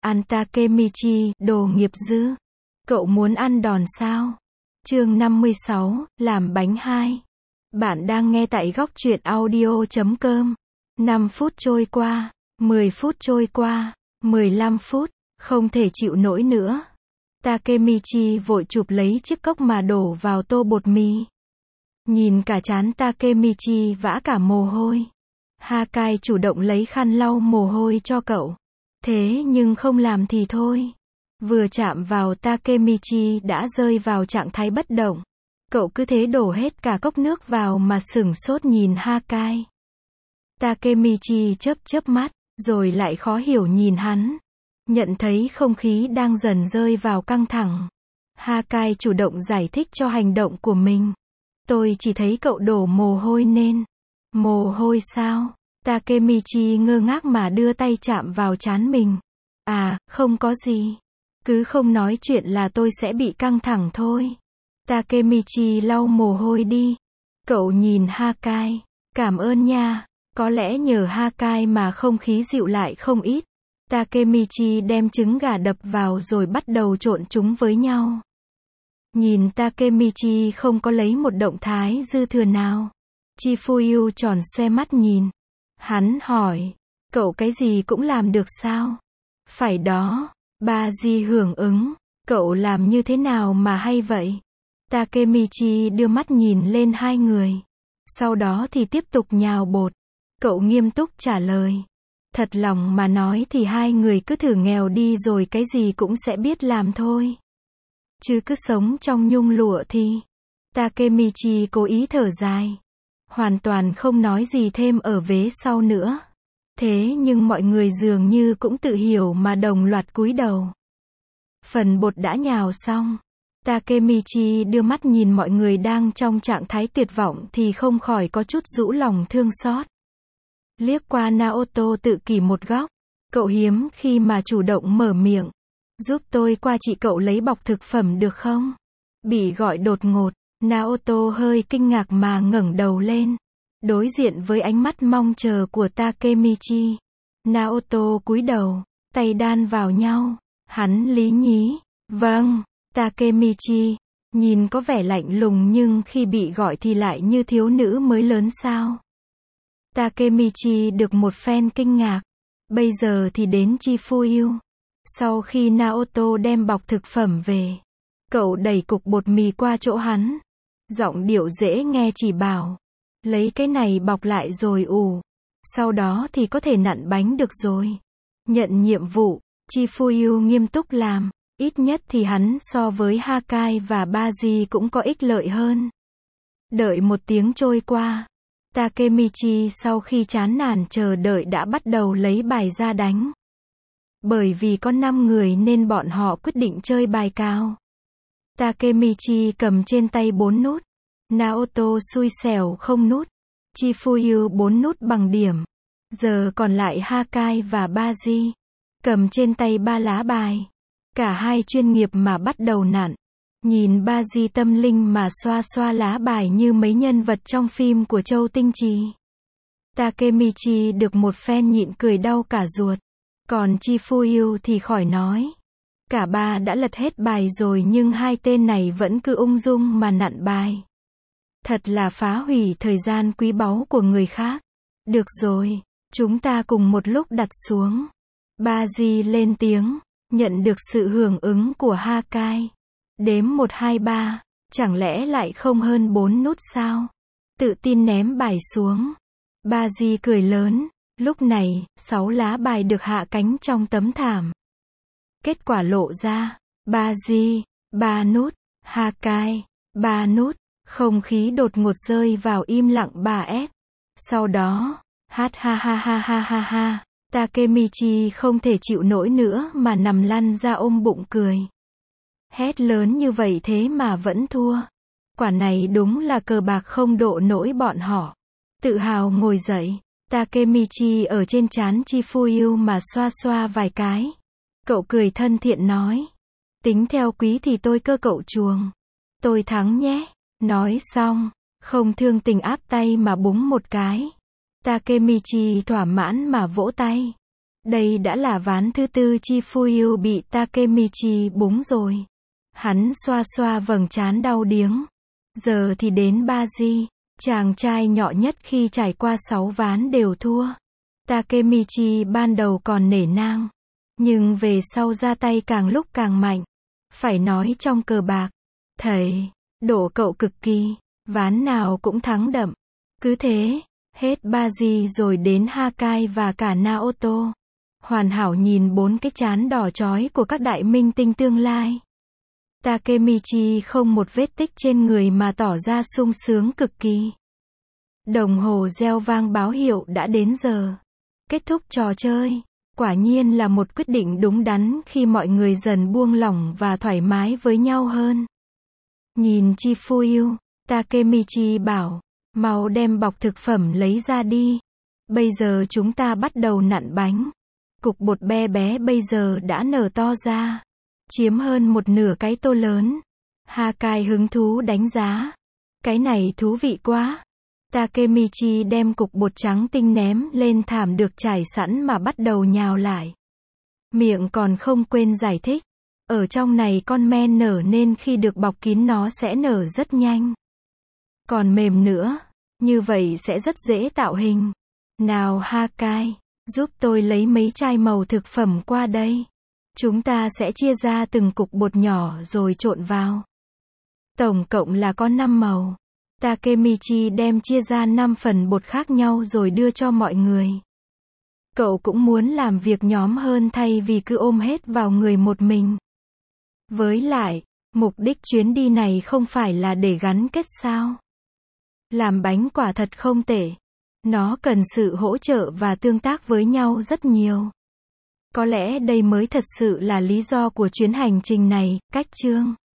Ăn Takemichi, đồ nghiệp dư. Cậu muốn ăn đòn sao? Chương 56, làm bánh 2. Bạn đang nghe tại góc truyện audio.com. 5 phút trôi qua, 10 phút trôi qua, 15 phút, không thể chịu nổi nữa. Takemichi vội chụp lấy chiếc cốc mà đổ vào tô bột mì. Nhìn cả trán Takemichi vã cả mồ hôi. Hakai chủ động lấy khăn lau mồ hôi cho cậu. Thế nhưng không làm thì thôi. Vừa chạm vào Takemichi đã rơi vào trạng thái bất động. Cậu cứ thế đổ hết cả cốc nước vào mà sửng sốt nhìn Hakai. Takemichi chớp chớp mắt, rồi lại khó hiểu nhìn hắn. Nhận thấy không khí đang dần rơi vào căng thẳng. Hakai chủ động giải thích cho hành động của mình. Tôi chỉ thấy cậu đổ mồ hôi nên. Mồ hôi sao? Takemichi ngơ ngác mà đưa tay chạm vào trán mình. À, không có gì. Cứ không nói chuyện là tôi sẽ bị căng thẳng thôi. Takemichi lau mồ hôi đi. Cậu nhìn Hakai. Cảm ơn nha. Có lẽ nhờ Hakai mà không khí dịu lại không ít. Takemichi đem trứng gà đập vào rồi bắt đầu trộn chúng với nhau. Nhìn Takemichi không có lấy một động thái dư thừa nào. Chifuyu tròn xoe mắt nhìn. Hắn hỏi, cậu cái gì cũng làm được sao? Phải đó. Baji hưởng ứng. Cậu làm như thế nào mà hay vậy? Takemichi đưa mắt nhìn lên hai người. Sau đó thì tiếp tục nhào bột. Cậu nghiêm túc trả lời. Thật lòng mà nói thì hai người cứ thử nghèo đi rồi cái gì cũng sẽ biết làm thôi. Chứ cứ sống trong nhung lụa thì. Takemichi cố ý thở dài. Hoàn toàn không nói gì thêm ở vế sau nữa. Thế nhưng mọi người dường như cũng tự hiểu mà đồng loạt cúi đầu. Phần bột đã nhào xong. Takemichi đưa mắt nhìn mọi người đang trong trạng thái tuyệt vọng thì không khỏi có chút rũ lòng thương xót. Liếc qua Naoto tự kỷ một góc. Cậu hiếm khi mà chủ động mở miệng. Giúp tôi qua chị cậu lấy bọc thực phẩm được không? Bị gọi đột ngột. Naoto hơi kinh ngạc mà ngẩng đầu lên. Đối diện với ánh mắt mong chờ của Takemichi. Naoto cúi đầu, tay đan vào nhau. Hắn lý nhí. Vâng, Takemichi. Nhìn có vẻ lạnh lùng nhưng khi bị gọi thì lại như thiếu nữ mới lớn sao. Takemichi được một phen kinh ngạc. Bây giờ thì đến Chifuyu. Sau khi Naoto đem bọc thực phẩm về, cậu đẩy cục bột mì qua chỗ hắn. Giọng điệu dễ nghe chỉ bảo. Lấy cái này bọc lại rồi ủ. Sau đó thì có thể nặn bánh được rồi. Nhận nhiệm vụ, Chifuyu nghiêm túc làm. Ít nhất thì hắn so với Hakai và Baji cũng có ích lợi hơn. Đợi một tiếng trôi qua. Takemichi sau khi chán nản chờ đợi đã bắt đầu lấy bài ra đánh. Bởi vì có 5 người nên bọn họ quyết định chơi bài cao. Takemichi cầm trên tay 4 nút. Naoto xui xẻo không nút. Chifuyu 4 nút bằng điểm. Giờ còn lại Hakai và Baji. Cầm trên tay 3 lá bài. Cả hai chuyên nghiệp mà bắt đầu nặn. Nhìn Baji tâm linh mà xoa xoa lá bài như mấy nhân vật trong phim của Châu Tinh Trì. Takemichi được một phen nhịn cười đau cả ruột. Còn Chifuyu thì khỏi nói. Cả ba đã lật hết bài rồi nhưng hai tên này vẫn cứ ung dung mà nặn bài. Thật là phá hủy thời gian quý báu của người khác. Được rồi, chúng ta cùng một lúc đặt xuống. Baji lên tiếng, nhận được sự hưởng ứng của Hakai. Đếm 1 2 3, chẳng lẽ lại không hơn 4 nút sao? Tự tin ném bài xuống. Baji cười lớn. Lúc này, 6 lá bài được hạ cánh trong tấm thảm. Kết quả lộ ra. Baji, 3 nút. Hakai, 3 nút. Không khí đột ngột rơi vào im lặng 3S. Sau đó, hát ha ha ha ha ha ha. Takemichi không thể chịu nổi nữa mà nằm lăn ra ôm bụng cười. Hét lớn như vậy thế mà vẫn thua. Quả này đúng là cờ bạc không độ nổi bọn họ. Tự hào ngồi dậy. Takemichi ở trên trán Chifuyu mà xoa xoa vài cái. Cậu cười thân thiện nói. Tính theo quý thì tôi cơ cậu chuồng. Tôi thắng nhé. Nói xong, không thương tình áp tay mà búng một cái. Takemichi thỏa mãn mà vỗ tay. Đây đã là ván thứ tư Chifuyu bị Takemichi búng rồi. Hắn xoa xoa vầng trán đau điếng. Giờ thì đến Baji, chàng trai nhỏ nhất khi trải qua 6 ván đều thua. Takemichi ban đầu còn nể nang, nhưng về sau ra tay càng lúc càng mạnh. Phải nói trong cờ bạc, thầy, độ cậu cực kỳ, ván nào cũng thắng đậm. Cứ thế, hết Baji rồi đến Hakai và cả Naoto. Hoàn hảo nhìn 4 cái trán đỏ chói của các đại minh tinh tương lai. Takemichi không một vết tích trên người mà tỏ ra sung sướng cực kỳ. Đồng hồ reo vang báo hiệu đã đến giờ kết thúc trò chơi. Quả nhiên là một quyết định đúng đắn khi mọi người dần buông lỏng và thoải mái với nhau hơn. Nhìn Chifuyu, Takemichi bảo, mau đem bọc thực phẩm lấy ra đi. Bây giờ chúng ta bắt đầu nặn bánh. Cục bột be bé bây giờ đã nở to ra, chiếm hơn một nửa cái tô lớn. Hakai hứng thú đánh giá. Cái này thú vị quá. Takemichi đem cục bột trắng tinh ném lên thảm được trải sẵn mà bắt đầu nhào lại. Miệng còn không quên giải thích. Ở trong này con men nở nên khi được bọc kín nó sẽ nở rất nhanh. Còn mềm nữa. Như vậy sẽ rất dễ tạo hình. Nào Hakai, giúp tôi lấy mấy chai màu thực phẩm qua đây. Chúng ta sẽ chia ra từng cục bột nhỏ rồi trộn vào. Tổng cộng là có 5 màu. Takemichi đem chia ra 5 phần bột khác nhau rồi đưa cho mọi người. Cậu cũng muốn làm việc nhóm hơn thay vì cứ ôm hết vào người một mình. Với lại, mục đích chuyến đi này không phải là để gắn kết sao? Làm bánh quả thật không tệ. Nó cần sự hỗ trợ và tương tác với nhau rất nhiều. Có lẽ đây mới thật sự là lý do của chuyến hành trình này. Cách chương